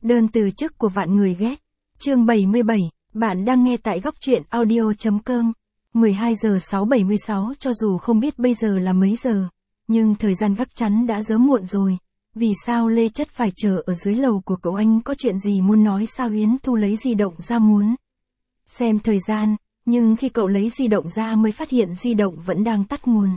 Đơn từ chức của vạn người ghét. Chương 77, bạn đang nghe tại góc truyện audio.com. 12 giờ 6:76 cho dù không biết bây giờ là mấy giờ, nhưng thời gian gác chắn đã sớm muộn rồi. Vì sao Lê Chất phải chờ ở dưới lầu của cậu, anh có chuyện gì muốn nói sao? Yến Thu lấy di động ra muốn xem thời gian, nhưng khi cậu lấy di động ra mới phát hiện di động vẫn đang tắt nguồn.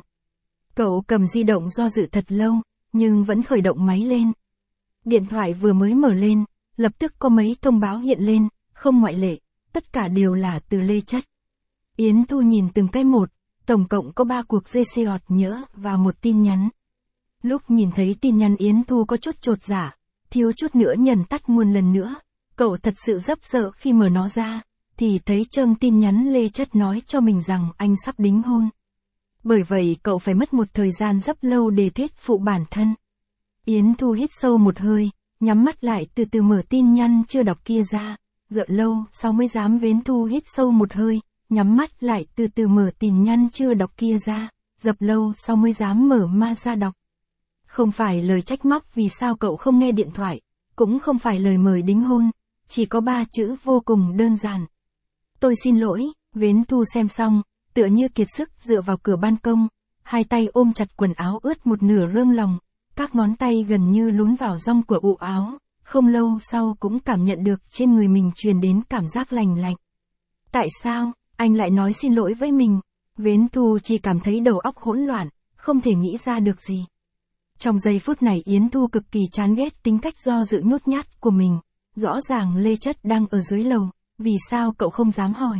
Cậu cầm di động do dự thật lâu, nhưng vẫn khởi động máy lên. Điện thoại vừa mới mở lên, lập tức có mấy thông báo hiện lên, không ngoại lệ, tất cả đều là từ Lê Chất. Yến Thu nhìn từng cái một, tổng cộng có 3 cuộc GC nhỡ và một tin nhắn. Lúc nhìn thấy tin nhắn Yến Thu có chút chột dạ, thiếu chút nữa nhấn tắt nguồn lần nữa. Cậu thật sự rất sợ khi mở nó ra, thì thấy trong tin nhắn Lê Chất nói cho mình rằng anh sắp đính hôn. Bởi vậy cậu phải mất một thời gian rất lâu để thuyết phục bản thân. Yến Thu hít sâu một hơi, nhắm mắt lại từ từ mở tin nhắn chưa đọc kia ra. Rất lâu sau mới dám. Yến Thu hít sâu một hơi, nhắm mắt lại từ từ mở tin nhắn chưa đọc kia ra. Rất lâu sau mới dám mở ma ra đọc. Không phải lời trách móc vì sao cậu không nghe điện thoại, cũng không phải lời mời đính hôn, chỉ có 3 chữ vô cùng đơn giản. Tôi xin lỗi. Yến Thu xem xong, tựa như kiệt sức dựa vào cửa ban công, hai tay ôm chặt quần áo ướt một nửa rơm lòng, các ngón tay gần như lún vào rong của ụ áo, không lâu sau cũng cảm nhận được trên người mình truyền đến cảm giác lành lạnh. Tại sao, anh lại nói xin lỗi với mình? Yến Thu chỉ cảm thấy đầu óc hỗn loạn, không thể nghĩ ra được gì. Trong giây phút này Yến Thu cực kỳ chán ghét tính cách do dự nhút nhát của mình. Rõ ràng Lê Chất đang ở dưới lầu, vì sao cậu không dám hỏi?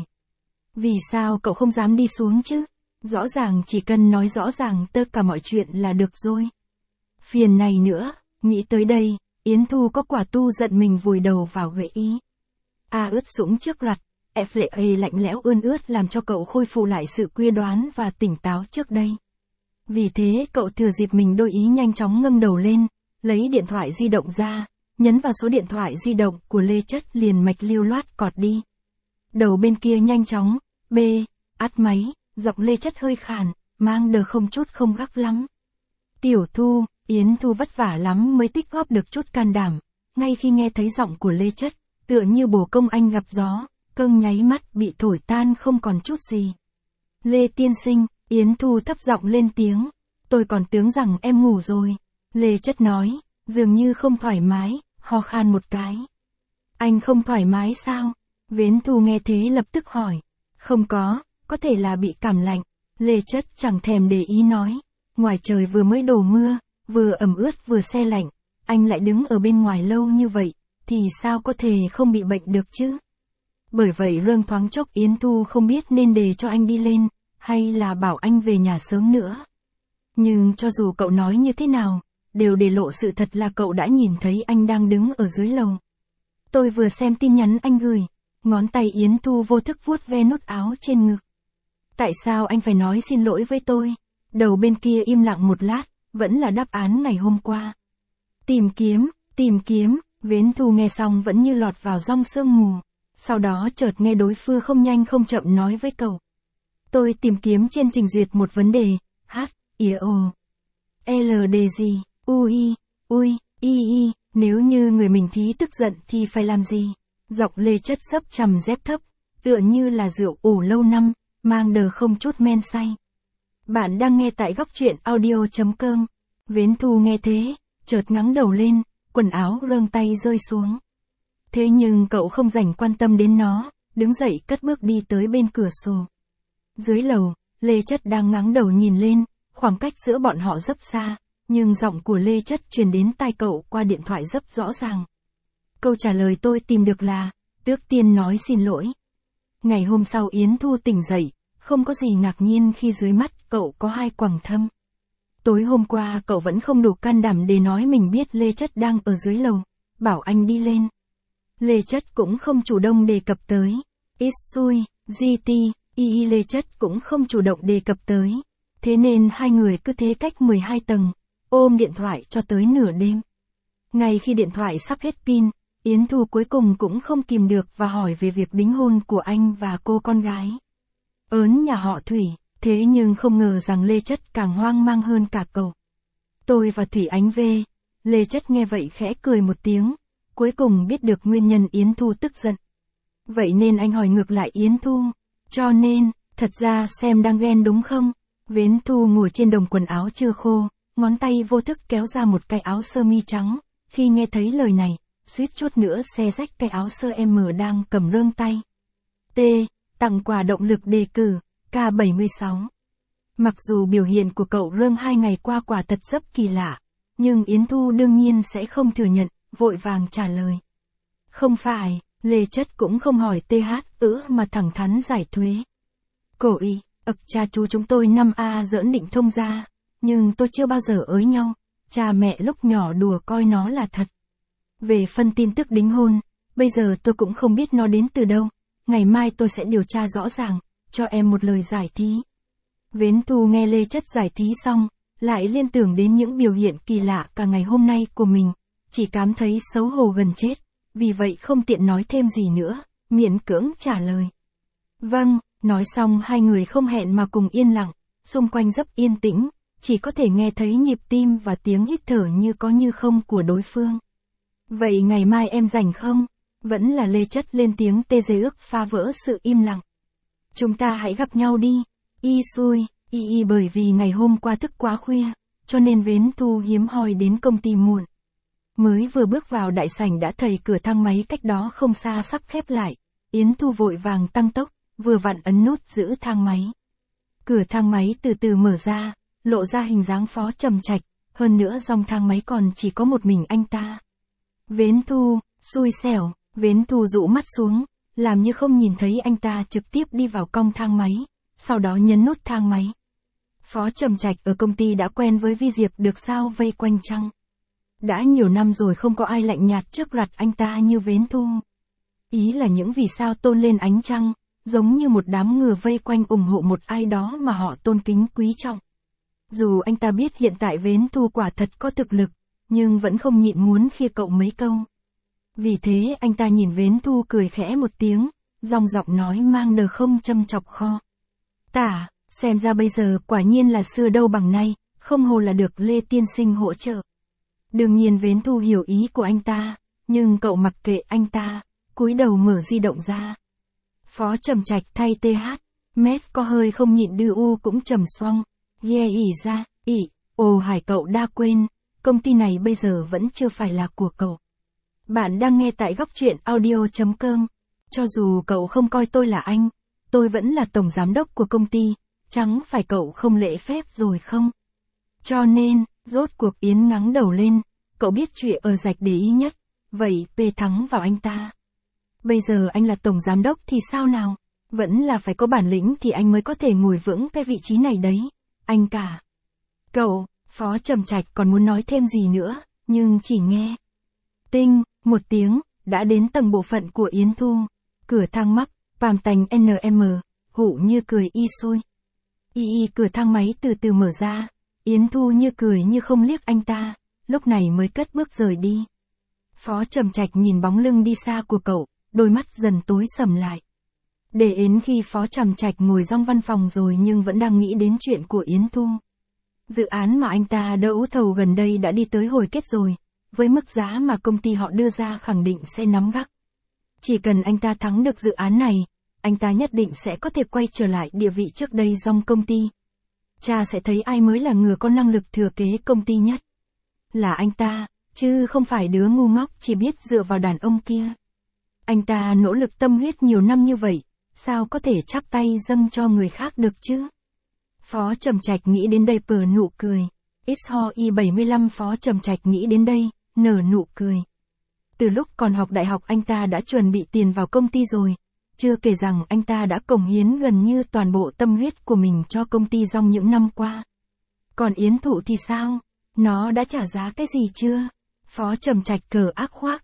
Vì sao cậu không dám đi xuống chứ? Rõ ràng chỉ cần nói rõ ràng tất cả mọi chuyện là được rồi. Phiền này nữa, nghĩ tới đây, Yến Thu có quả tu giận mình vùi đầu vào gợi ý. Ướt sũng trước rặt, FLA lạnh lẽo ươn ướt làm cho cậu khôi phục lại sự quyết đoán và tỉnh táo trước đây. Vì thế cậu thừa dịp mình đôi ý nhanh chóng ngẩng đầu lên, lấy điện thoại di động ra, nhấn vào số điện thoại di động của Lê Chất liền mạch lưu loát cọt đi. Đầu bên kia nhanh chóng, át máy, giọng Lê Chất hơi khàn, mang đờ không chút không gắt lắm. Tiểu Thu, Yến Thu vất vả lắm mới tích góp được chút can đảm, ngay khi nghe thấy giọng của Lê Chất, tựa như bồ công anh gặp gió, cơn nháy mắt bị thổi tan không còn chút gì. Lê tiên sinh, Yến Thu thấp giọng lên tiếng, tôi còn tưởng rằng em ngủ rồi. Lê Chất nói, dường như không thoải mái, ho khan một cái. Anh không thoải mái sao? Yến Thu nghe thế lập tức hỏi. Không có thể là bị cảm lạnh. Lê Chất chẳng thèm để ý nói. Ngoài trời vừa mới đổ mưa, vừa ẩm ướt vừa se lạnh, anh lại đứng ở bên ngoài lâu như vậy, thì sao có thể không bị bệnh được chứ? Bởi vậy rơm thoáng chốc Yến Thu không biết nên để cho anh đi lên, hay là bảo anh về nhà sớm nữa. Nhưng cho dù cậu nói như thế nào, đều để lộ sự thật là cậu đã nhìn thấy anh đang đứng ở dưới lầu. Tôi vừa xem tin nhắn anh gửi. Ngón tay Yến Thu vô thức vuốt ve nút áo trên ngực. Tại sao anh phải nói xin lỗi với tôi? Đầu bên kia im lặng một lát, vẫn là đáp án ngày hôm qua. Tìm kiếm, Yến Thu nghe xong vẫn như lọt vào giông sương mù. Sau đó chợt nghe đối phương không nhanh không chậm nói với cậu. Tôi tìm kiếm trên trình duyệt một vấn đề, LD gì, nếu như người mình thí tức giận thì phải làm gì? Giọng Lê Chất sấp trầm dép thấp, tựa như là rượu ủ lâu năm, mang đờ không chút men say. Bạn đang nghe tại góc truyện audio.com. Yến Thu nghe thế, chợt ngẩng đầu lên, quần áo rơm tay rơi xuống. Thế nhưng cậu không rảnh quan tâm đến nó, đứng dậy cất bước đi tới bên cửa sổ. Dưới lầu, Lê Chất đang ngẩng đầu nhìn lên, khoảng cách giữa bọn họ rất xa, nhưng giọng của Lê Chất truyền đến tai cậu qua điện thoại rất rõ ràng. Câu trả lời tôi tìm được là, trước tiên nói xin lỗi. Ngày hôm sau Yến Thu tỉnh dậy, không có gì ngạc nhiên khi dưới mắt cậu có 2 quầng thâm. Tối hôm qua cậu vẫn không đủ can đảm để nói mình biết Lê Chất đang ở dưới lầu, bảo anh đi lên. Lê Chất cũng không chủ động đề cập tới. Itsui, Lê Chất cũng không chủ động đề cập tới. Thế nên hai người cứ thế cách 12 tầng, ôm điện thoại cho tới nửa đêm. Ngay khi điện thoại sắp hết pin, Yến Thu cuối cùng cũng không kìm được và hỏi về việc đính hôn của anh và cô con gái. Ớn nhà họ Thủy, thế nhưng không ngờ rằng Lê Chất càng hoang mang hơn cả cậu. Tôi và Thủy Ánh về. Lê Chất nghe vậy khẽ cười một tiếng, cuối cùng biết được nguyên nhân Yến Thu tức giận. Vậy nên anh hỏi ngược lại Yến Thu, cho nên, thật ra xem đang ghen đúng không? Yến Thu ngồi trên đống quần áo chưa khô, ngón tay vô thức kéo ra một cái áo sơ mi trắng, khi nghe thấy lời này, suýt chút nữa xé rách cái áo sơ M đang cầm rơm tay. T. Tặng quà động lực đề cử, K76. Mặc dù biểu hiện của cậu Rơm 2 ngày qua quả thật rất kỳ lạ, nhưng Yến Thu đương nhiên sẽ không thừa nhận, vội vàng trả lời. Không phải, Lê Chất cũng không hỏi TH mà thẳng thắn giải thuế. Cổ ý, cha chú chúng tôi 5A giỡn định thông ra, nhưng tôi chưa bao giờ ới nhau, cha mẹ lúc nhỏ đùa coi nó là thật. Về phân tin tức đính hôn, bây giờ tôi cũng không biết nó đến từ đâu, ngày mai tôi sẽ điều tra rõ ràng, cho em một lời giải thí. Yến Thu nghe Lê Chất giải thí xong, lại liên tưởng đến những biểu hiện kỳ lạ cả ngày hôm nay của mình, chỉ cảm thấy xấu hổ gần chết, vì vậy không tiện nói thêm gì nữa, miễn cưỡng trả lời. Vâng, nói xong hai người không hẹn mà cùng yên lặng, xung quanh rất yên tĩnh, chỉ có thể nghe thấy nhịp tim và tiếng hít thở như có như không của đối phương. Vậy ngày mai em rảnh không? Vẫn là Lê Chất lên tiếng tê dê ước phá vỡ sự im lặng. Chúng ta hãy gặp nhau đi. Y xui, bởi vì ngày hôm qua thức quá khuya, cho nên Yến Thu hiếm hoi đến công ty muộn. Mới vừa bước vào đại sảnh đã thấy cửa thang máy cách đó không xa sắp khép lại, Yến Thu vội vàng tăng tốc, vừa vặn ấn nút giữ thang máy. Cửa thang máy từ từ mở ra, lộ ra hình dáng Phó Trầm Trạch, hơn nữa dòng thang máy còn chỉ có một mình anh ta. Yến Thu, xui xẻo, Yến Thu dụ mắt xuống, làm như không nhìn thấy anh ta trực tiếp đi vào cong thang máy, sau đó nhấn nút thang máy. Phó Trầm Trạch ở công ty đã quen với vi diệp được sao vây quanh chăng? Đã nhiều năm rồi không có ai lạnh nhạt trước mặt anh ta như Yến Thu. Ý là những vì sao tôn lên ánh trăng, giống như một đám ngựa vây quanh ủng hộ một ai đó mà họ tôn kính quý trọng. Dù anh ta biết hiện tại Yến Thu quả thật có thực lực, nhưng vẫn không nhịn muốn khia cậu mấy câu. Vì thế anh ta nhìn Yến Thu cười khẽ một tiếng, dòng giọng nói mang đờ không châm chọc kho. Tả, xem ra bây giờ quả nhiên là xưa đâu bằng nay, không hồ là được Lê Tiên Sinh hỗ trợ. Đương nhiên Yến Thu hiểu ý của anh ta, nhưng cậu mặc kệ anh ta, cúi đầu mở di động ra. Phó Trầm Trạch thay TH, mét có hơi không nhịn đưa u cũng trầm xoong, ỉ ra, Hải cậu đã quên, công ty này bây giờ vẫn chưa phải là của cậu. Bạn đang nghe tại góc truyện audio.com, cho dù cậu không coi tôi là anh, tôi vẫn là tổng giám đốc của công ty, chẳng phải cậu không lễ phép rồi không? Cho nên, rốt cuộc Yến ngắng đầu lên, cậu biết chuyện ở rạch để ý nhất, vậy P thắng vào anh ta. Bây giờ anh là tổng giám đốc thì sao nào? Vẫn là phải có bản lĩnh thì anh mới có thể ngồi vững cái vị trí này đấy, anh cả. Cậu, Phó Trầm Trạch còn muốn nói thêm gì nữa, nhưng chỉ nghe. Tinh, một tiếng, đã đến tầng bộ phận của Yến Thu, cửa thang mắc, phàm tành NM, hụ như cười y xôi. Cửa thang máy từ từ mở ra, Yến Thu như cười như không liếc anh ta, lúc này mới cất bước rời đi. Phó Trầm Trạch nhìn bóng lưng đi xa của cậu, đôi mắt dần tối sầm lại. Để đến khi Phó Trầm Trạch ngồi trong văn phòng rồi nhưng vẫn đang nghĩ đến chuyện của Yến Thu. Dự án mà anh ta đấu thầu gần đây đã đi tới hồi kết rồi, với mức giá mà công ty họ đưa ra khẳng định sẽ nắm gắt. Chỉ cần anh ta thắng được dự án này, anh ta nhất định sẽ có thể quay trở lại địa vị trước đây trong công ty. Cha sẽ thấy ai mới là người có năng lực thừa kế công ty nhất. Là anh ta, chứ không phải đứa ngu ngốc chỉ biết dựa vào đàn ông kia. Anh ta nỗ lực tâm huyết nhiều năm như vậy, sao có thể chắp tay dâng cho người khác được chứ? Phó Trầm Trạch nghĩ đến đây pờ nụ cười. XHI75 Phó Trầm Trạch nghĩ đến đây, nở nụ cười. Từ lúc còn học đại học anh ta đã chuẩn bị tiền vào công ty rồi, chưa kể rằng anh ta đã cống hiến gần như toàn bộ tâm huyết của mình cho công ty trong những năm qua. Còn Yến Thụ thì sao? Nó đã trả giá cái gì chưa? Phó Trầm Trạch cờ ác khoác,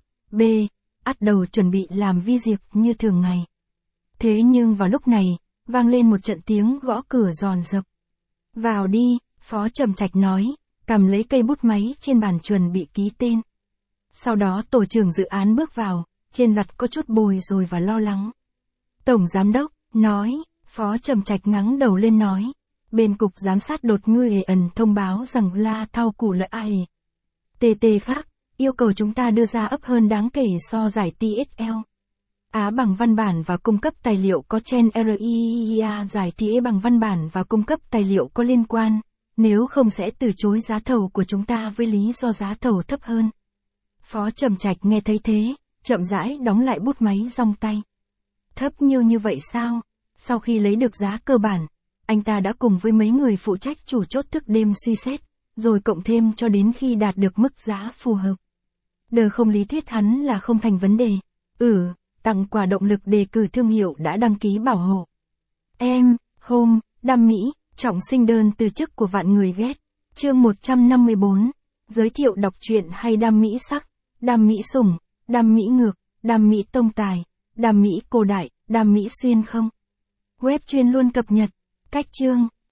ắt đầu chuẩn bị làm vi diệp như thường ngày. Thế nhưng vào lúc này, vang lên một trận tiếng gõ cửa ròn rập. Vào đi, Phó Trầm Trạch nói, cầm lấy cây bút máy trên bàn chuẩn bị ký tên. Sau đó tổ trưởng dự án bước vào, trên mặt có chút bồi rồi và lo lắng. Tổng giám đốc, nói, Phó Trầm Trạch ngắng đầu lên nói. Bên cục giám sát đột ngư thông báo rằng La Thao Củ lợi ai. TT khác, yêu cầu chúng ta đưa ra ấp hơn đáng kể so giải TSL. Á bằng văn bản và cung cấp tài liệu có trên RIIA, giải TE bằng văn bản và cung cấp tài liệu có liên quan, nếu không sẽ từ chối giá thầu của chúng ta với lý do giá thầu thấp hơn. Phó Trầm Trạch nghe thấy thế, chậm rãi đóng lại bút máy rong tay. Thấp như vậy sao? Sau khi lấy được giá cơ bản, anh ta đã cùng với mấy người phụ trách chủ chốt thức đêm suy xét, rồi cộng thêm cho đến khi đạt được mức giá phù hợp. Không lý thuyết hắn là không thành vấn đề. Tặng quà động lực đề cử thương hiệu đã đăng ký bảo hộ. Home, Đam Mỹ, trọng sinh đơn từ chức của vạn người ghét. Chương 154. Giới thiệu đọc truyện hay Đam Mỹ sắc, Đam Mỹ sủng, Đam Mỹ ngược, Đam Mỹ tông tài, Đam Mỹ cổ đại, Đam Mỹ xuyên không. Web chuyên luôn cập nhật. Cách chương.